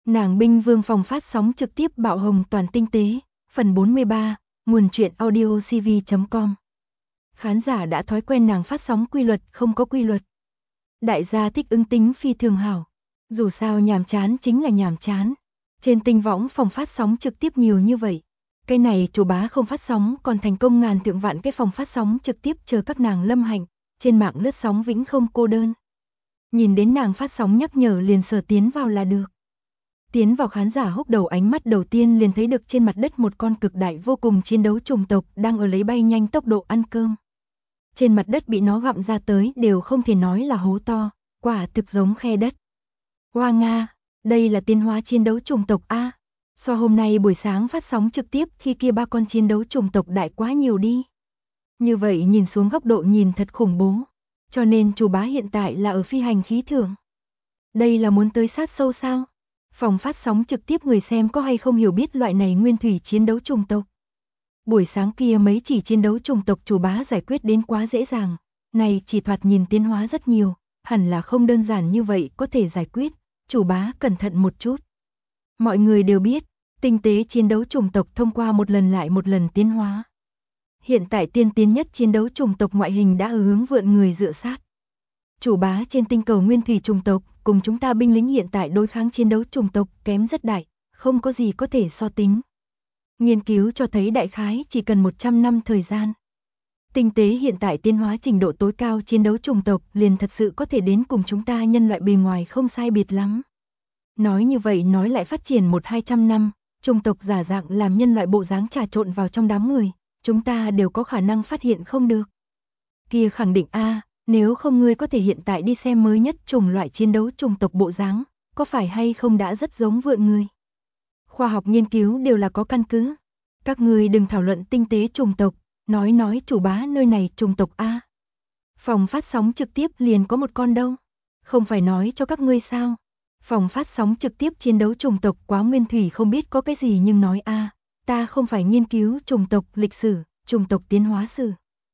Nàng binh vương phòng phát sóng trực tiếp bạo hồng toàn tinh tế, phần 43, nguồn truyện audiocv.com. Khán giả đã thói quen nàng phát sóng quy luật không có quy luật. Đại gia thích ứng tính phi thường hảo. Dù sao nhàm chán chính là nhàm chán. Trên tinh võng phòng phát sóng trực tiếp nhiều như vậy. Cái này chủ bá không phát sóng còn thành công ngàn thượng vạn cái phòng phát sóng trực tiếp chờ các nàng lâm hạnh. Trên mạng lướt sóng vĩnh không cô đơn. Nhìn đến nàng phát sóng nhắc nhở liền sờ tiến vào là được. Tiến vào khán giả húc đầu ánh mắt đầu tiên liền thấy được trên mặt đất một con cực đại vô cùng chiến đấu chủng tộc đang ở lấy bay nhanh tốc độ ăn cơm. Trên mặt đất bị nó gặm ra tới đều không thể nói là hố to, quả thực giống khe đất. Hoa Nga, đây là tiến hóa chiến đấu chủng tộc A. So hôm nay buổi sáng phát sóng trực tiếp khi kia ba con chiến đấu chủng tộc đại quá nhiều đi. Như vậy nhìn xuống góc độ nhìn thật khủng bố. Cho nên chủ bá hiện tại là ở phi hành khí thượng. Đây là muốn tới sát sâu sao? Phòng phát sóng trực tiếp người xem có hay không hiểu biết loại này nguyên thủy chiến đấu chủng tộc. Buổi sáng kia mấy chỉ chiến đấu chủng tộc chủ bá giải quyết đến quá dễ dàng. Này chỉ thoạt nhìn tiến hóa rất nhiều, hẳn là không đơn giản như vậy có thể giải quyết. Chủ bá cẩn thận một chút. Mọi người đều biết, tinh tế chiến đấu chủng tộc thông qua một lần lại một lần tiến hóa. Hiện tại tiên tiến nhất chiến đấu chủng tộc ngoại hình đã ở hướng vượn người dựa sát. Chủ bá trên tinh cầu nguyên thủy chủng tộc cùng chúng ta binh lính hiện tại đối kháng chiến đấu chủng tộc kém rất đại, không có gì có thể so tính. Nghiên cứu cho thấy đại khái chỉ cần 100 năm thời gian. Tinh tế hiện tại tiến hóa trình độ tối cao chiến đấu chủng tộc liền thật sự có thể đến cùng chúng ta nhân loại bề ngoài không sai biệt lắm. Nói như vậy nói lại phát triển 100-200 năm, chủng tộc giả dạng làm nhân loại bộ dáng trà trộn vào trong đám người, chúng ta đều có khả năng phát hiện không được. Kia khẳng định A. Nếu không ngươi có thể hiện tại đi xem mới nhất chủng loại chiến đấu chủng tộc bộ dáng, có phải hay không đã rất giống vượn người. Khoa học nghiên cứu đều là có căn cứ. Các ngươi đừng thảo luận tinh tế chủng tộc, nói chủ bá nơi này chủng tộc A. Phòng phát sóng trực tiếp liền có một con đâu. Không phải nói cho các ngươi sao. Phòng phát sóng trực tiếp chiến đấu chủng tộc quá nguyên thủy không biết có cái gì nhưng nói A. Ta không phải nghiên cứu chủng tộc lịch sử, chủng tộc tiến hóa sử.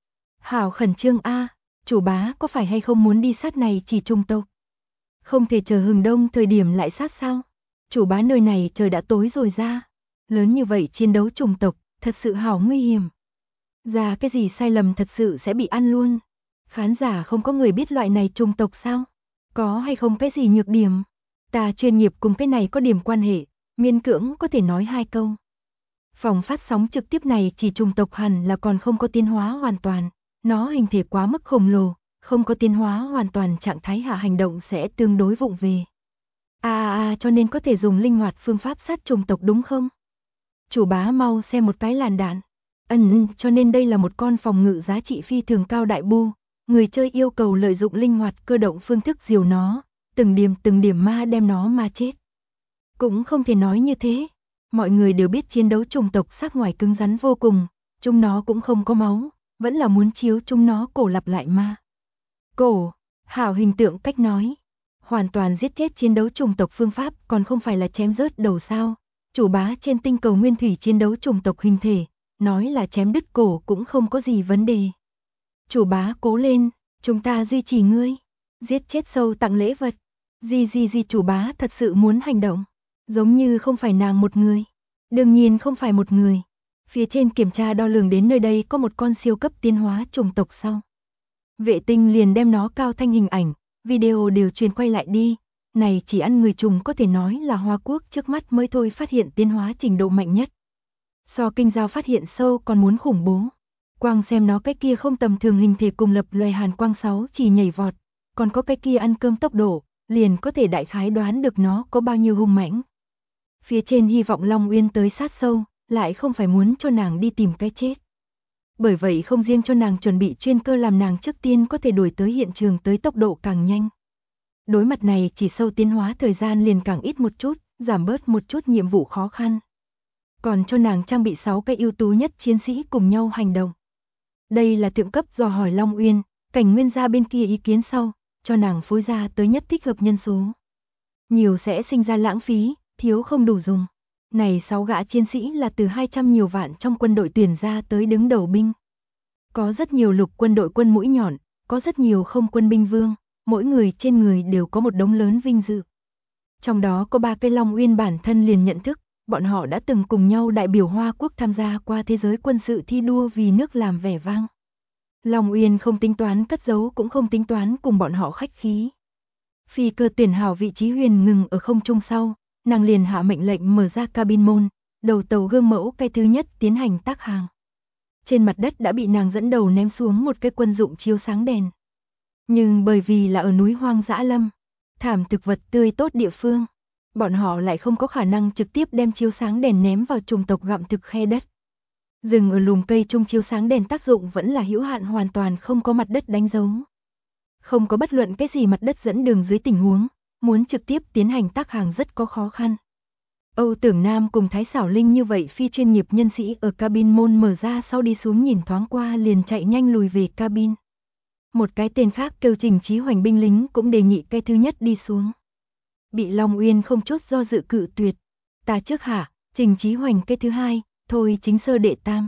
Hảo khẩn trương A. Chủ bá có phải hay không muốn đi sát này chỉ chủng tộc? Không thể chờ hừng đông thời điểm lại sát sao? Chủ bá nơi này trời đã tối rồi ra. Lớn như vậy chiến đấu chủng tộc, thật sự hảo nguy hiểm. Ra cái gì sai lầm thật sự sẽ bị ăn luôn. Khán giả không có người biết loại này chủng tộc sao? Có hay không cái gì nhược điểm? Ta chuyên nghiệp cùng cái này có điểm quan hệ, miễn cưỡng có thể nói 2 câu. Phòng phát sóng trực tiếp này chỉ chủng tộc hẳn là còn không có tiến hóa hoàn toàn. Nó hình thể quá mức khổng lồ, không có tiến hóa hoàn toàn trạng thái hạ hành động sẽ tương đối vụng về. Cho nên có thể dùng linh hoạt phương pháp sát chủng tộc đúng không? Chủ bá mau xem một cái làn đạn. Cho nên đây là một con phòng ngự giá trị phi thường cao đại bu. Người chơi yêu cầu lợi dụng linh hoạt cơ động phương thức diều nó, từng điểm ma đem nó ma chết. Cũng không thể nói như thế. Mọi người đều biết chiến đấu chủng tộc sắc ngoài cứng rắn vô cùng, chúng nó cũng không có máu. Vẫn là muốn chiếu chúng nó cổ lặp lại ma. Cổ, hảo hình tượng cách nói. Hoàn toàn giết chết chiến đấu chủng tộc phương pháp còn không phải là chém rớt đầu sao. Chủ bá trên tinh cầu nguyên thủy chiến đấu chủng tộc hình thể, nói là chém đứt cổ cũng không có gì vấn đề. Chủ bá cố lên, chúng ta duy trì ngươi. Giết chết sâu tặng lễ vật. Gì chủ bá thật sự muốn hành động. Giống như không phải nàng một người. Đương nhiên không phải một người. Phía trên kiểm tra đo lường đến nơi đây có một con siêu cấp tiến hóa chủng tộc sau. Vệ tinh liền đem nó cao thanh hình ảnh, video đều truyền quay lại đi. Này chỉ ăn người trùng có thể nói là Hoa Quốc trước mắt mới thôi phát hiện tiến hóa trình độ mạnh nhất. So kinh giao phát hiện sâu còn muốn khủng bố. Quang xem nó cái kia không tầm thường hình thể cùng lập loài hàn quang 6 chỉ nhảy vọt. Còn có cái kia ăn cơm tốc độ, liền có thể đại khái đoán được nó có bao nhiêu hung mãnh. Phía trên hy vọng Long Uyên tới sát sâu. Lại không phải muốn cho nàng đi tìm cái chết. Bởi vậy không riêng cho nàng chuẩn bị chuyên cơ làm nàng trước tiên có thể đuổi tới hiện trường tới tốc độ càng nhanh. Đối mặt này chỉ sâu tiến hóa thời gian liền càng ít một chút, giảm bớt một chút nhiệm vụ khó khăn. Còn cho nàng trang bị 6 cái ưu tú nhất chiến sĩ cùng nhau hành động. Đây là thượng cấp dò hỏi Long Uyên, cảnh nguyên gia bên kia ý kiến sau, cho nàng phối ra tới nhất thích hợp nhân số. Nhiều sẽ sinh ra lãng phí, thiếu không đủ dùng. Này 6 gã chiến sĩ là từ 200 nhiều vạn trong quân đội tuyển ra tới đứng đầu binh. Có rất nhiều lục quân đội quân mũi nhọn, có rất nhiều không quân binh vương, mỗi người trên người đều có một đống lớn vinh dự. Trong đó có 3 cái Long Uyên bản thân liền nhận thức, bọn họ đã từng cùng nhau đại biểu Hoa Quốc tham gia qua thế giới quân sự thi đua vì nước làm vẻ vang. Long Uyên không tính toán cất giấu cũng không tính toán cùng bọn họ khách khí. Phi cơ tuyển hảo vị trí Huyền ngừng ở không trung sau, nàng liền hạ mệnh lệnh mở ra cabin môn, đầu tàu gương mẫu cái thứ nhất tiến hành tác hàng. Trên mặt đất đã bị nàng dẫn đầu ném xuống một cái quân dụng chiếu sáng đèn. Nhưng bởi vì là ở núi hoang dã lâm, thảm thực vật tươi tốt địa phương, bọn họ lại không có khả năng trực tiếp đem chiếu sáng đèn ném vào chủng tộc gặm thực khe đất. Dừng ở lùm cây trung chiếu sáng đèn tác dụng vẫn là hữu hạn, hoàn toàn không có mặt đất đánh dấu. Không có bất luận cái gì mặt đất dẫn đường dưới tình huống, muốn trực tiếp tiến hành tác hàng rất có khó khăn. Âu Tưởng Nam cùng Thái Xảo Linh như vậy phi chuyên nghiệp nhân sĩ ở cabin môn mở ra sau đi xuống nhìn thoáng qua liền chạy nhanh lùi về cabin. Một cái tên khác kêu Trình Chí Hoành binh lính cũng đề nghị cái thứ nhất đi xuống. Bị Long Uyên không chút do dự cự tuyệt. Ta trước hả, Trình Chí Hoành cái thứ hai, thôi chính sơ đệ tam.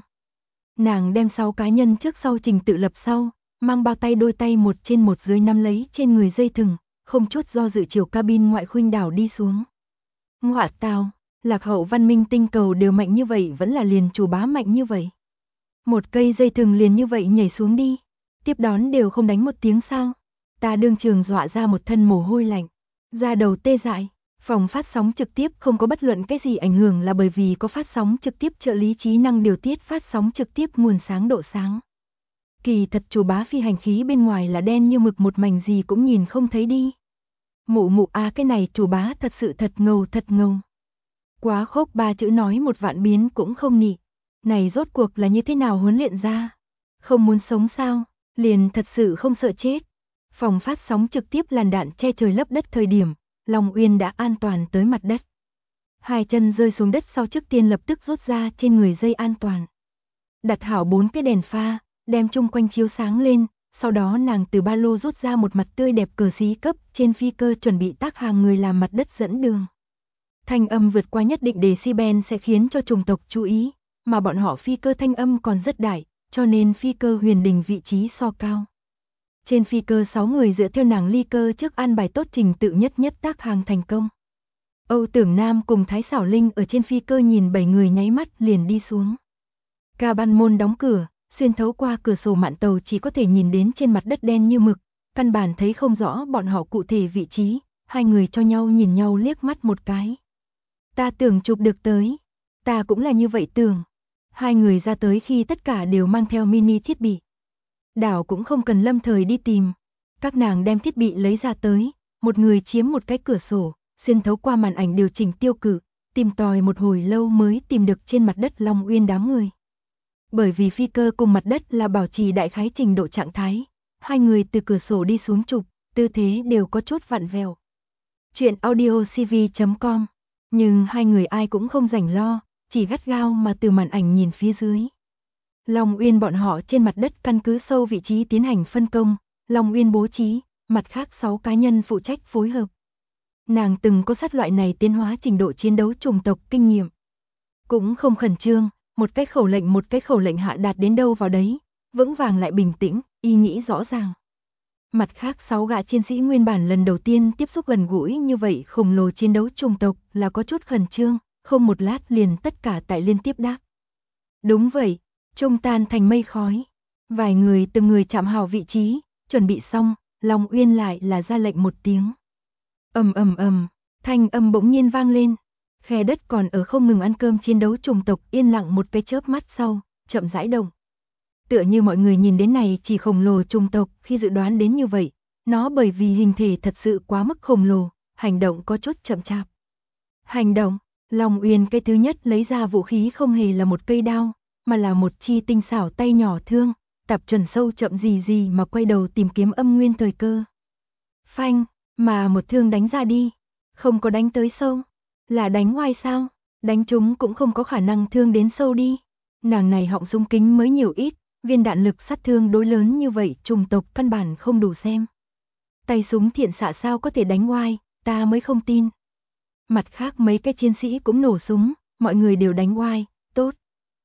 Nàng đem 6 cá nhân trước sau trình tự lập sau, mang bao tay đôi tay một trên một dưới nắm lấy trên người dây thừng, không chút do dự chiều cabin ngoại khuynh đảo đi xuống. Ngoạ tào, lạc hậu văn minh tinh cầu đều mạnh như vậy vẫn là liền chủ bá mạnh như vậy. Một cây dây thừng liền như vậy nhảy xuống đi, tiếp đón đều không đánh một tiếng sao. Ta đương trường dọa ra một thân mồ hôi lạnh, da đầu tê dại. Phòng phát sóng trực tiếp không có bất luận cái gì ảnh hưởng là bởi vì có phát sóng trực tiếp trợ lý trí năng điều tiết phát sóng trực tiếp nguồn sáng độ sáng. Kỳ thật chủ bá phi hành khí bên ngoài là đen như mực một mảnh gì cũng nhìn không thấy đi. Mụ mụ à, cái này chủ bá thật sự thật ngầu thật ngầu. Quá khốc, 3 chữ nói một vạn biến cũng không nị. Này rốt cuộc là như thế nào huấn luyện ra? Không muốn sống sao? Liền thật sự không sợ chết. Phòng phát sóng trực tiếp làn đạn che trời lấp đất thời điểm, Long Uyên đã an toàn tới mặt đất. 2 chân rơi xuống đất sau trước tiên lập tức rút ra trên người dây an toàn. Đặt hảo 4 cái đèn pha, đem chung quanh chiếu sáng lên, sau đó nàng từ ba lô rút ra một mặt tươi đẹp cờ xí cấp trên phi cơ chuẩn bị tác hàng người làm mặt đất dẫn đường. Thanh âm vượt qua nhất định decibel sẽ khiến cho chủng tộc chú ý, mà bọn họ phi cơ thanh âm còn rất đại, cho nên phi cơ Huyền Đình vị trí so cao. Trên phi cơ 6 người dựa theo nàng ly cơ trước an bài tốt trình tự nhất nhất tác hàng thành công. Âu Tưởng Nam cùng Thái Xảo Linh ở trên phi cơ nhìn 7 người nháy mắt liền đi xuống. Cabin môn đóng cửa, xuyên thấu qua cửa sổ mạn tàu chỉ có thể nhìn đến trên mặt đất đen như mực, căn bản thấy không rõ bọn họ cụ thể vị trí, 2 người cho nhau nhìn nhau liếc mắt một cái. Ta tưởng chụp được tới, ta cũng là như vậy tưởng. 2 người ra tới khi tất cả đều mang theo mini thiết bị. Đảo cũng không cần lâm thời đi tìm. Các nàng đem thiết bị lấy ra tới, một người chiếm một cái cửa sổ, xuyên thấu qua màn ảnh điều chỉnh tiêu cự, tìm tòi một hồi lâu mới tìm được trên mặt đất Long Uyên đám người. Bởi vì phi cơ cùng mặt đất là bảo trì đại khái trình độ trạng thái, 2 người từ cửa sổ đi xuống chụp, tư thế đều có chút vặn vẹo. Chuyện audiocv.com. Nhưng 2 người ai cũng không rảnh lo, chỉ gắt gao mà từ màn ảnh nhìn phía dưới. Long Uyên bọn họ trên mặt đất căn cứ sâu vị trí tiến hành phân công, Long Uyên bố trí, mặt khác 6 cá nhân phụ trách phối hợp. Nàng từng có sát loại này tiến hóa trình độ chiến đấu chủng tộc kinh nghiệm. Cũng không khẩn trương, một cái khẩu lệnh hạ đạt đến đâu vào đấy, vững vàng lại bình tĩnh, ý nghĩ rõ ràng. Mặt khác 6 gã chiến sĩ nguyên bản lần đầu tiên tiếp xúc gần gũi như vậy khổng lồ chiến đấu chủng tộc là có chút khẩn trương, không một lát liền tất cả tại liên tiếp đáp. Đúng vậy, trung tan thành mây khói. Vài người từng người chạm hảo vị trí, chuẩn bị xong, Long Uyên lại là ra lệnh một tiếng. Ầm ầm ầm, thanh âm bỗng nhiên vang lên. Khe đất còn ở không ngừng ăn cơm chiến đấu chủng tộc yên lặng một cái chớp mắt sau, chậm rãi động. Tựa như mọi người nhìn đến này chỉ khổng lồ chủng tộc khi dự đoán đến như vậy, nó bởi vì hình thể thật sự quá mức khổng lồ, hành động có chút chậm chạp. Hành động, Long Uyên cái thứ nhất lấy ra vũ khí không hề là một cây đao, mà là một chi tinh xảo tay nhỏ thương, tập chuẩn sâu chậm gì mà quay đầu tìm kiếm âm nguyên thời cơ. Phanh, mà một thương đánh ra đi, không có đánh tới sâu, là đánh ngoài sao, đánh chúng cũng không có khả năng thương đến sâu đi. Nàng này họng súng kính mới nhiều ít, viên đạn lực sát thương đối lớn như vậy chủng tộc căn bản không đủ xem. Tay súng thiện xạ sao có thể đánh ngoài, ta mới không tin. Mặt khác mấy cái chiến sĩ cũng nổ súng, mọi người đều đánh ngoài, tốt.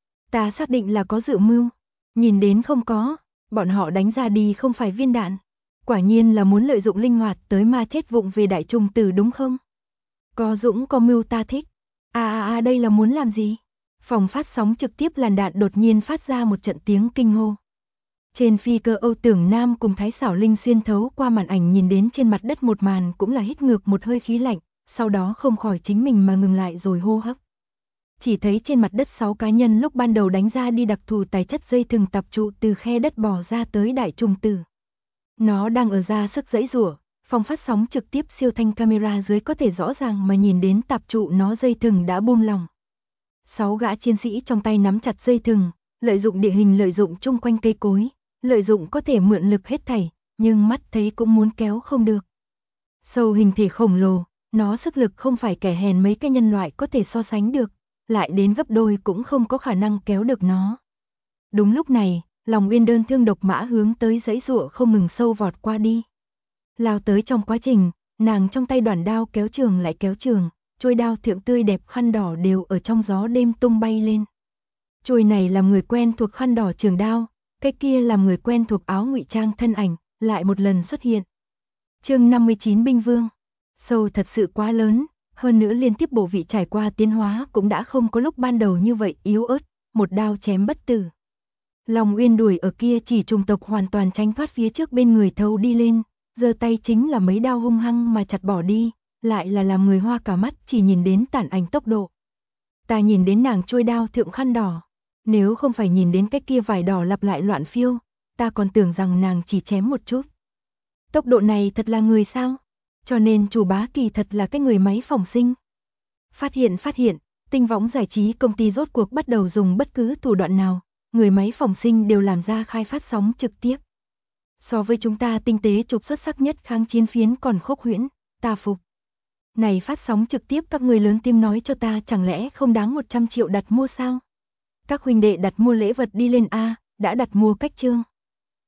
Ta xác định là có dự mưu, nhìn đến không có, bọn họ đánh ra đi không phải viên đạn. Quả nhiên là muốn lợi dụng linh hoạt tới ma chết vụng về đại trùng tử đúng không? Có dũng có mưu ta thích. Đây là muốn làm gì? Phòng phát sóng trực tiếp làn đạn đột nhiên phát ra một trận tiếng kinh hô. Trên phi cơ Âu Tưởng Nam cùng Thái Xảo Linh xuyên thấu qua màn ảnh nhìn đến trên mặt đất một màn cũng là hít ngược một hơi khí lạnh, sau đó không khỏi chính mình mà ngừng lại rồi hô hấp. Chỉ thấy trên mặt đất 6 cá nhân lúc ban đầu đánh ra đi đặc thù tài chất dây thừng tập trụ từ khe đất bò ra tới đại trùng tử. Nó đang ở ra sức giãy giụa, phòng phát sóng trực tiếp siêu thanh camera dưới có thể rõ ràng mà nhìn đến tạp trụ nó dây thừng đã buông lỏng. 6 gã chiến sĩ trong tay nắm chặt dây thừng, lợi dụng địa hình lợi dụng chung quanh cây cối, lợi dụng có thể mượn lực hết thảy, nhưng mắt thấy cũng muốn kéo không được. Sâu hình thể khổng lồ, nó sức lực không phải kẻ hèn mấy cái nhân loại có thể so sánh được, lại đến gấp đôi cũng không có khả năng kéo được nó. Đúng lúc này, Lòng Uyên đơn thương độc mã hướng tới giãy giụa không ngừng sâu vọt qua đi. Lao tới trong quá trình, nàng trong tay đoản đao kéo trường lại kéo trường, chuôi đao thượng tươi đẹp khăn đỏ đều ở trong gió đêm tung bay lên. Chuôi này làm người quen thuộc khăn đỏ trường đao, cái kia làm người quen thuộc áo ngụy trang thân ảnh, lại một lần xuất hiện. Chương 59 Binh Vương. Sâu thật sự quá lớn, hơn nữa liên tiếp bộ vị trải qua tiến hóa cũng đã không có lúc ban đầu như vậy yếu ớt, một đao chém bất tử. Lòng Uyên đuổi ở kia chỉ trùng tộc hoàn toàn tránh thoát phía trước bên người thâu đi lên, giơ tay chính là mấy đao hung hăng mà chặt bỏ đi, lại là làm người hoa cả mắt chỉ nhìn đến tản ảnh tốc độ. Ta nhìn đến nàng chuôi đao thượng khăn đỏ, nếu không phải nhìn đến cái kia vải đỏ lặp lại loạn phiêu, ta còn tưởng rằng nàng chỉ chém một chút. Tốc độ này thật là người sao? Cho nên chủ bá kỳ thật là cái người máy phòng sinh. Phát hiện, Tinh Võng Giải trí công ty rốt cuộc bắt đầu dùng bất cứ thủ đoạn nào, người máy phòng sinh đều làm ra khai phát sóng trực tiếp. So với chúng ta tinh tế trục xuất sắc nhất kháng chiến phiến còn khốc huyễn, ta phục. Này phát sóng trực tiếp các người lớn tim nói cho ta chẳng lẽ không đáng 100 triệu đặt mua sao? Các huynh đệ đặt mua lễ vật đi lên a, đã đặt mua cách chương.